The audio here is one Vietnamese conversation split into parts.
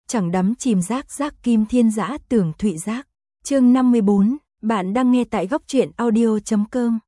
chẳng đắm chìm giác giác kim thiên dã tưởng thụy giác. Chương 54, bạn đang nghe tại góc truyện audio.com.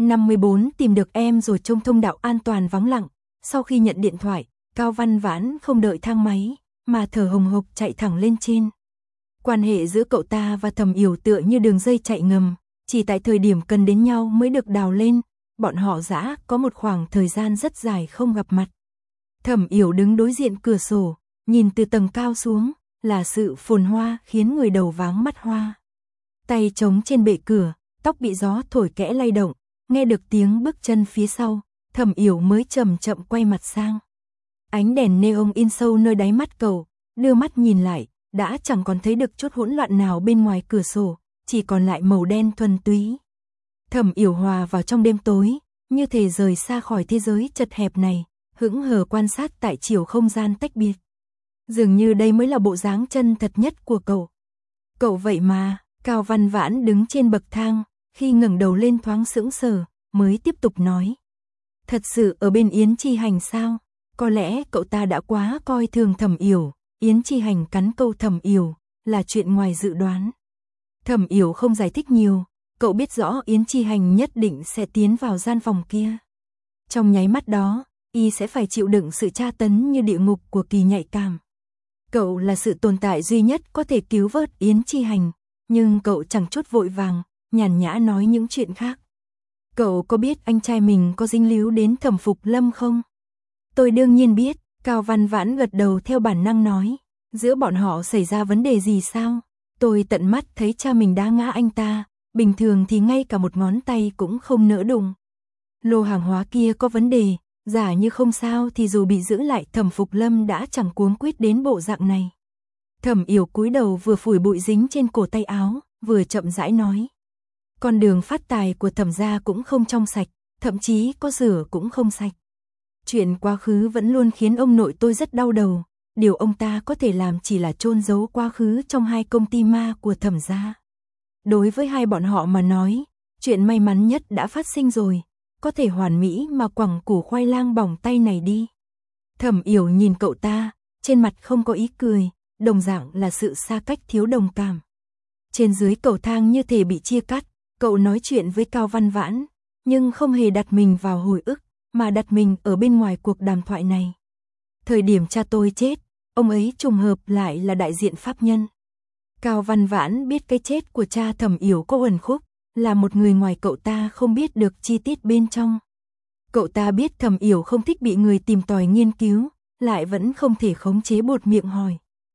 54 tìm được em rồi trong thông đạo an toàn vắng lặng. Sau khi nhận điện thoại, Cao Văn Vãn không đợi thang máy, mà thở hồng hộc chạy thẳng lên trên. Quan hệ giữa cậu ta và Thẩm Yểu tựa như đường dây chạy ngầm, chỉ tại thời điểm cần đến nhau mới được đào lên. Bọn họ dã có một khoảng thời gian rất dài không gặp mặt. Thẩm Yểu đứng đối diện cửa sổ, nhìn từ tầng cao xuống, là sự phồn hoa khiến người đầu váng mắt hoa. Tay chống trên bệ cửa, tóc bị gió thổi kẽ lay động, nghe được tiếng bước chân phía sau, Thẩm Yểu mới chậm chậm quay mặt sang. Ánh đèn neon in sâu nơi đáy mắt cậu, đưa mắt nhìn lại, đã chẳng còn thấy được chút hỗn loạn nào bên ngoài cửa sổ, chỉ còn lại màu đen thuần túy. Thẩm Yểu hòa vào trong đêm tối, như thể rời xa khỏi thế giới chật hẹp này, hững hờ quan sát tại chiều không gian tách biệt. Dường như đây mới là bộ dáng chân thật nhất của cậu. Cậu vậy mà, Cao Văn Vãn đứng trên bậc thang, khi ngẩng đầu lên thoáng sững sờ, mới tiếp tục nói. Thật sự ở bên Yến Chi Hành sao? Có lẽ cậu ta đã quá coi thường Thẩm Yểu. Yến Chi Hành cắn câu Thẩm Yểu, là chuyện ngoài dự đoán. Thẩm Yểu không giải thích nhiều, cậu biết rõ Yến Chi Hành nhất định sẽ tiến vào gian phòng kia. Trong nháy mắt đó, y sẽ phải chịu đựng sự tra tấn như địa ngục của kỳ nhạy cảm. Cậu là sự tồn tại duy nhất có thể cứu vớt Yến Chi Hành, nhưng cậu chẳng chút vội vàng, nhàn nhã nói những chuyện khác. Cậu có biết anh trai mình có dính líu đến Thẩm Phục Lâm không? Tôi đương nhiên biết, Cao Văn Vãn gật đầu theo bản năng nói. Giữa bọn họ xảy ra vấn đề gì sao? Tôi tận mắt thấy cha mình đá ngã anh ta, bình thường thì ngay cả một ngón tay cũng không nỡ đụng. Lô hàng hóa kia có vấn đề, giả như không sao thì dù bị giữ lại Thẩm Phục Lâm đã chẳng cuống quýt đến bộ dạng này. Thẩm Yểu cúi đầu vừa phủi bụi dính trên cổ tay áo, vừa chậm rãi nói. Con đường phát tài của Thẩm gia cũng không trong sạch, thậm chí có rửa cũng không sạch. Chuyện quá khứ vẫn luôn khiến ông nội tôi rất đau đầu, điều ông ta có thể làm chỉ là chôn giấu quá khứ trong hai công ty ma của Thẩm gia. Đối với hai bọn họ mà nói, chuyện may mắn nhất đã phát sinh rồi, có thể hoàn mỹ mà quẳng củ khoai lang bỏng tay này đi. Thẩm Yểu nhìn cậu ta, trên mặt không có ý cười, đồng dạng là sự xa cách thiếu đồng cảm. Trên dưới cầu thang như thể bị chia cắt, cậu nói chuyện với Cao Văn Vãn, nhưng không hề đặt mình vào hồi ức, mà đặt mình ở bên ngoài cuộc đàm thoại này. Thời điểm cha tôi chết, ông ấy trùng hợp lại là đại diện pháp nhân. Cao Văn Vãn biết cái chết của cha Thẩm Yểu có uẩn khúc, là một người ngoài cậu ta không biết được chi tiết bên trong. Cậu ta biết Thẩm Yểu không thích bị người tìm tòi nghiên cứu, lại vẫn không thể khống chế buột miệng hỏi.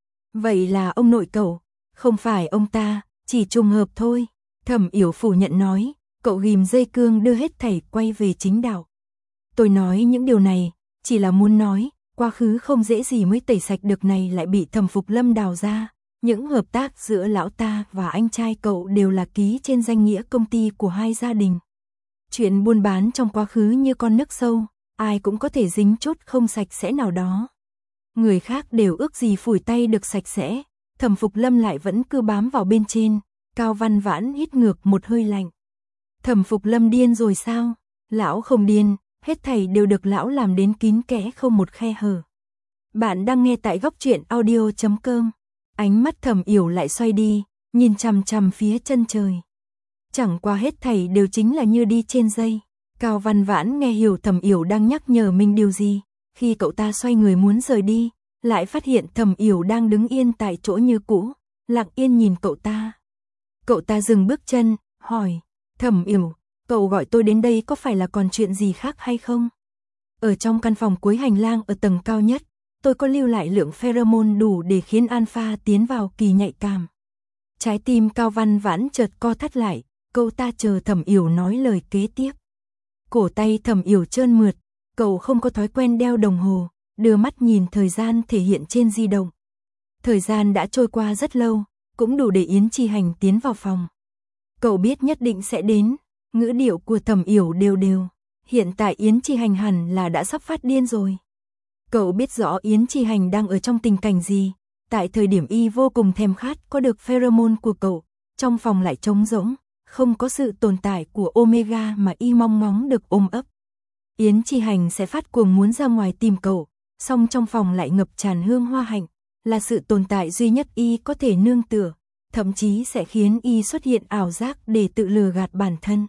Vậy là ông nội cậu? Không phải ông ta, chỉ trùng hợp thôi. Thẩm Yểu phủ nhận nói, cậu ghim dây cương đưa hết thảy quay về chính đạo. Tôi nói những điều này, chỉ là muốn nói, quá khứ không dễ gì mới tẩy sạch được này lại bị Thẩm Phục Lâm đào ra. Những hợp tác giữa lão ta và anh trai cậu đều là ký trên danh nghĩa công ty của hai gia đình. Chuyện buôn bán trong quá khứ như con nước sâu, ai cũng có thể dính chút không sạch sẽ nào đó. Người khác đều ước gì phủi tay được sạch sẽ, Thẩm Phục Lâm lại vẫn cứ bám vào bên trên. Cao Văn Vãn hít ngược một hơi lạnh. Thẩm Phục Lâm điên rồi sao? Lão không điên, hết thảy đều được lão làm đến kín kẽ không một khe hở. Bạn đang nghe tại góc truyện audio.com. Ánh mắt Thẩm Yểu lại xoay đi, nhìn chằm chằm phía chân trời. Chẳng qua hết thảy đều chính là như đi trên dây. Cao Văn Vãn nghe hiểu Thẩm Yểu đang nhắc nhở mình điều gì. Khi cậu ta xoay người muốn rời đi, lại phát hiện Thẩm Yểu đang đứng yên tại chỗ như cũ, lặng yên nhìn cậu ta. Cậu ta dừng bước chân, hỏi, Thẩm Yểu, cậu gọi tôi đến đây có phải là còn chuyện gì khác hay không? Ở trong căn phòng cuối hành lang ở tầng cao nhất, tôi có lưu lại lượng pheromone đủ để khiến alpha tiến vào kỳ nhạy cảm. Trái tim Cao Văn Vãn chợt co thắt lại, cậu ta chờ Thẩm Yểu nói lời kế tiếp. Cổ tay Thẩm Yểu trơn mượt, cậu không có thói quen đeo đồng hồ, đưa mắt nhìn thời gian thể hiện trên di động. Thời gian đã trôi qua rất lâu, cũng đủ để Yến Chi Hành tiến vào phòng. Cậu biết nhất định sẽ đến, ngữ điệu của Thẩm Yểu đều đều. Hiện tại Yến Chi Hành hẳn là đã sắp phát điên rồi. Cậu biết rõ Yến Chi Hành đang ở trong tình cảnh gì, tại thời điểm y vô cùng thèm khát có được pheromone của cậu, trong phòng lại trống rỗng, không có sự tồn tại của Omega mà y mong ngóng được ôm ấp. Yến Chi Hành sẽ phát cuồng muốn ra ngoài tìm cậu, song trong phòng lại ngập tràn hương hoa hạnh, là sự tồn tại duy nhất y có thể nương tựa, thậm chí sẽ khiến y xuất hiện ảo giác để tự lừa gạt bản thân.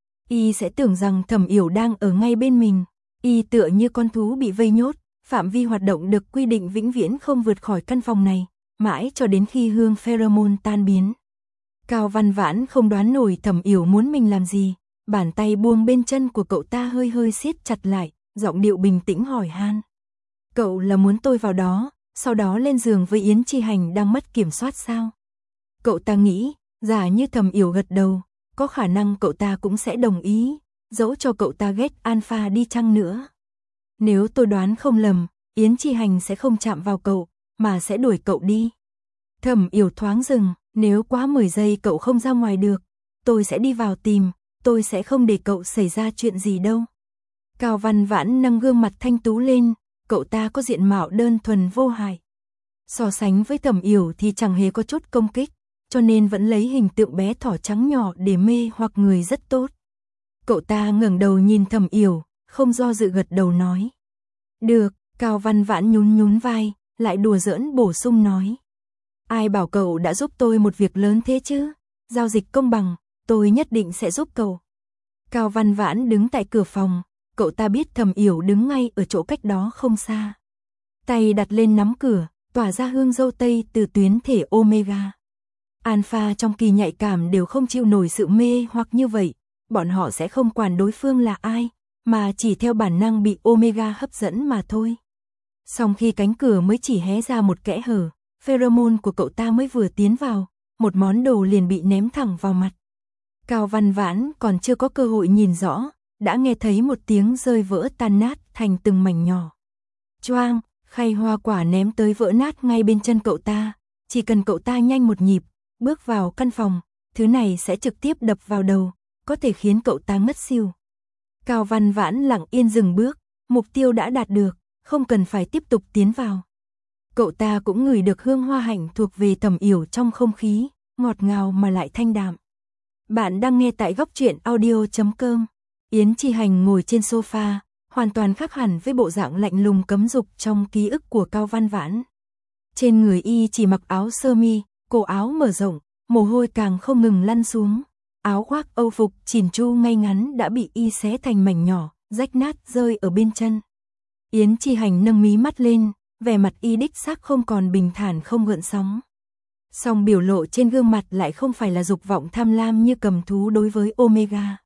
Y sẽ tưởng rằng Thẩm Yểu đang ở ngay bên mình, y tựa như con thú bị vây nhốt, phạm vi hoạt động được quy định vĩnh viễn không vượt khỏi căn phòng này, mãi cho đến khi hương pheromone tan biến. Cao Văn Vãn không đoán nổi Thẩm Yểu muốn mình làm gì, bàn tay buông bên chân của cậu ta hơi hơi siết chặt lại, giọng điệu bình tĩnh hỏi han. Cậu là muốn tôi vào đó, sau đó lên giường với Yến Chi Hành đang mất kiểm soát sao? Cậu ta nghĩ, giả như Thẩm Yểu gật đầu, có khả năng cậu ta cũng sẽ đồng ý, dẫu cho cậu ta ghét Alpha đi chăng nữa. Nếu tôi đoán không lầm, Yến Chi Hành sẽ không chạm vào cậu, mà sẽ đuổi cậu đi. Thẩm Yểu thoáng dừng, nếu quá 10 giây cậu không ra ngoài được, tôi sẽ đi vào tìm, tôi sẽ không để cậu xảy ra chuyện gì đâu. Cao Văn Vãn nâng gương mặt thanh tú lên, cậu ta có diện mạo đơn thuần vô hại. So sánh với Thẩm Yểu thì chẳng hề có chút công kích, cho nên vẫn lấy hình tượng bé thỏ trắng nhỏ để mê hoặc người rất tốt. Cậu ta ngẩng đầu nhìn Thẩm Yểu, không do dự gật đầu nói. Được, Cao Văn Vãn nhún nhún vai, lại đùa giỡn bổ sung nói. Ai bảo cậu đã giúp tôi một việc lớn thế chứ? Giao dịch công bằng, tôi nhất định sẽ giúp cậu. Cao Văn Vãn đứng tại cửa phòng, cậu ta biết Thẩm Yểu đứng ngay ở chỗ cách đó không xa. Tay đặt lên nắm cửa, tỏa ra hương dâu tây từ tuyến thể Omega. Alpha trong kỳ nhạy cảm đều không chịu nổi sự mê hoặc như vậy, bọn họ sẽ không quản đối phương là ai, mà chỉ theo bản năng bị Omega hấp dẫn mà thôi. Song khi cánh cửa mới chỉ hé ra một kẽ hở, pheromone của cậu ta mới vừa tiến vào, một món đồ liền bị ném thẳng vào mặt. Cao Văn Vãn còn chưa có cơ hội nhìn rõ, đã nghe thấy một tiếng rơi vỡ tan nát thành từng mảnh nhỏ. Choang, khay hoa quả ném tới vỡ nát ngay bên chân cậu ta, chỉ cần cậu ta nhanh một nhịp, bước vào căn phòng, thứ này sẽ trực tiếp đập vào đầu, có thể khiến cậu ta ngất xỉu. Cao Văn Vãn lặng yên dừng bước, mục tiêu đã đạt được, không cần phải tiếp tục tiến vào. Cậu ta cũng ngửi được hương hoa hạnh thuộc về Thẩm Yểu trong không khí, ngọt ngào mà lại thanh đạm. Bạn đang nghe tại góc truyện audio.com. Yến Chi Hành ngồi trên sofa, hoàn toàn khác hẳn với bộ dạng lạnh lùng cấm dục trong ký ức của Cao Văn Vãn. Trên người y chỉ mặc áo sơ mi, cổ áo mở rộng, mồ hôi càng không ngừng lăn xuống. Áo khoác Âu phục chỉn chu ngay ngắn đã bị y xé thành mảnh nhỏ, rách nát rơi ở bên chân. Yến Chi Hành nâng mí mắt lên, vẻ mặt y đích xác không còn bình thản không gợn sóng. Song biểu lộ trên gương mặt lại không phải là dục vọng tham lam như cầm thú đối với Omega,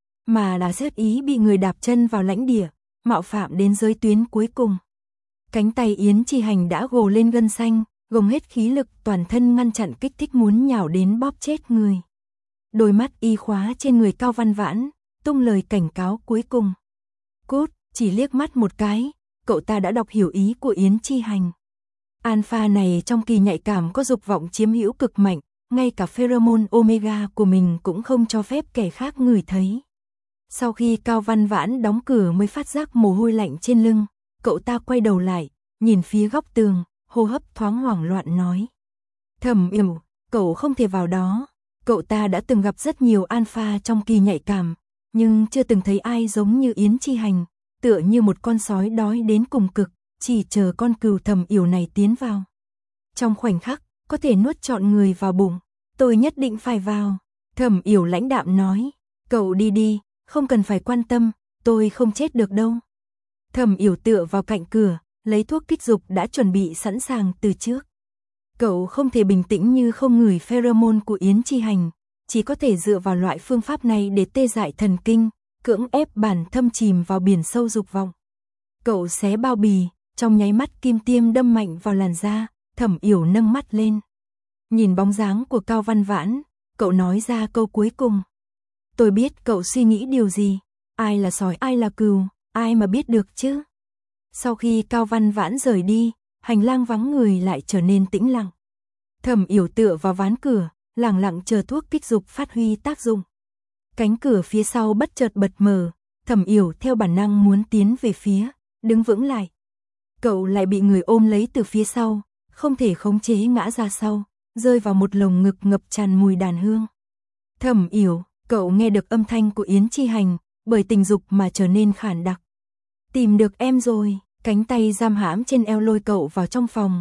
mà là rét ý bị người đạp chân vào lãnh địa, mạo phạm đến giới tuyến cuối cùng. Cánh tay Yến Chi Hành đã gồ lên gân xanh, gồng hết khí lực toàn thân ngăn chặn kích thích muốn nhào đến bóp chết người. Đôi mắt y khóa trên người Cao Văn Vãn, tung lời cảnh cáo cuối cùng. Cút, chỉ liếc mắt một cái, cậu ta đã đọc hiểu ý của Yến Chi Hành. Alpha này trong kỳ nhạy cảm có dục vọng chiếm hữu cực mạnh, ngay cả pheromone Omega của mình cũng không cho phép kẻ khác ngửi thấy. Sau khi Cao Văn Vãn đóng cửa mới phát giác mồ hôi lạnh trên lưng, cậu ta quay đầu lại, nhìn phía góc tường, hô hấp thoáng hoảng loạn nói. Thẩm Yểu, cậu không thể vào đó. Cậu ta đã từng gặp rất nhiều alpha trong kỳ nhạy cảm, nhưng chưa từng thấy ai giống như Yến Chi Hành, tựa như một con sói đói đến cùng cực, chỉ chờ con cừu Thẩm Yểu này tiến vào. Trong khoảnh khắc, có thể nuốt trọn người vào bụng, tôi nhất định phải vào. Thẩm Yểu lãnh đạm nói, cậu đi đi, không cần phải quan tâm, tôi không chết được đâu. Thẩm Yểu tựa vào cạnh cửa, lấy thuốc kích dục đã chuẩn bị sẵn sàng từ trước. Cậu không thể bình tĩnh như không ngửi pheromone của Yến Chi Hành, chỉ có thể dựa vào loại phương pháp này để tê dại thần kinh, cưỡng ép bản thâm chìm vào biển sâu dục vọng. Cậu xé bao bì, trong nháy mắt kim tiêm đâm mạnh vào làn da, Thẩm Yểu nâng mắt lên. Nhìn bóng dáng của Cao Văn Vãn, cậu nói ra câu cuối cùng. Tôi biết cậu suy nghĩ điều gì, ai là sói ai là cừu, ai mà biết được chứ. Sau khi Cao Văn Vãn rời đi, hành lang vắng người lại trở nên tĩnh lặng. Thẩm Yểu tựa vào ván cửa, lẳng lặng chờ thuốc kích dục phát huy tác dụng. Cánh cửa phía sau bất chợt bật mở, Thẩm Yểu theo bản năng muốn tiến về phía, đứng vững lại. Cậu lại bị người ôm lấy từ phía sau, không thể khống chế ngã ra sau, rơi vào một lồng ngực ngập tràn mùi đàn hương. Thẩm Yểu, cậu nghe được âm thanh của Yến Chi Hành, bởi tình dục mà trở nên khản đặc. Tìm được em rồi, cánh tay giam hãm trên eo lôi cậu vào trong phòng,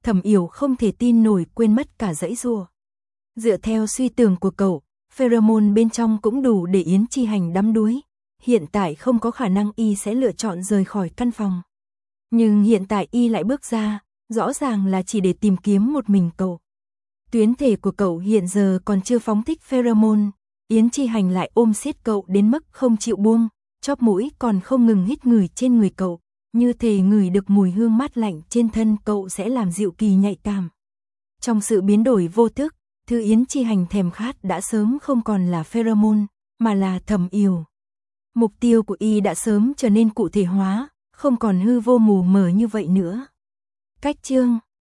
Thẩm Yểu không thể tin nổi, quên mất cả giãy giụa. Dựa theo suy tưởng của cậu, pheromone bên trong cũng đủ để Yến Chi Hành đắm đuối. Hiện tại không có khả năng y sẽ lựa chọn rời khỏi căn phòng. Nhưng hiện tại y lại bước ra, rõ ràng là chỉ để tìm kiếm một mình cậu. Tuyến thể của cậu hiện giờ còn chưa phóng thích pheromone, Yến Chi Hành lại ôm siết cậu đến mức không chịu buông, chóp mũi còn không ngừng hít ngửi trên người cậu, như thể ngửi được mùi hương mát lạnh trên thân cậu sẽ làm dịu kỳ nhạy cảm. Trong sự biến đổi vô thức, thứ Yến Chi Hành thèm khát đã sớm không còn là pheromone, mà là Thẩm Yểu. Mục tiêu của y đã sớm trở nên cụ thể hóa, không còn hư vô mù mờ như vậy nữa. Cách chương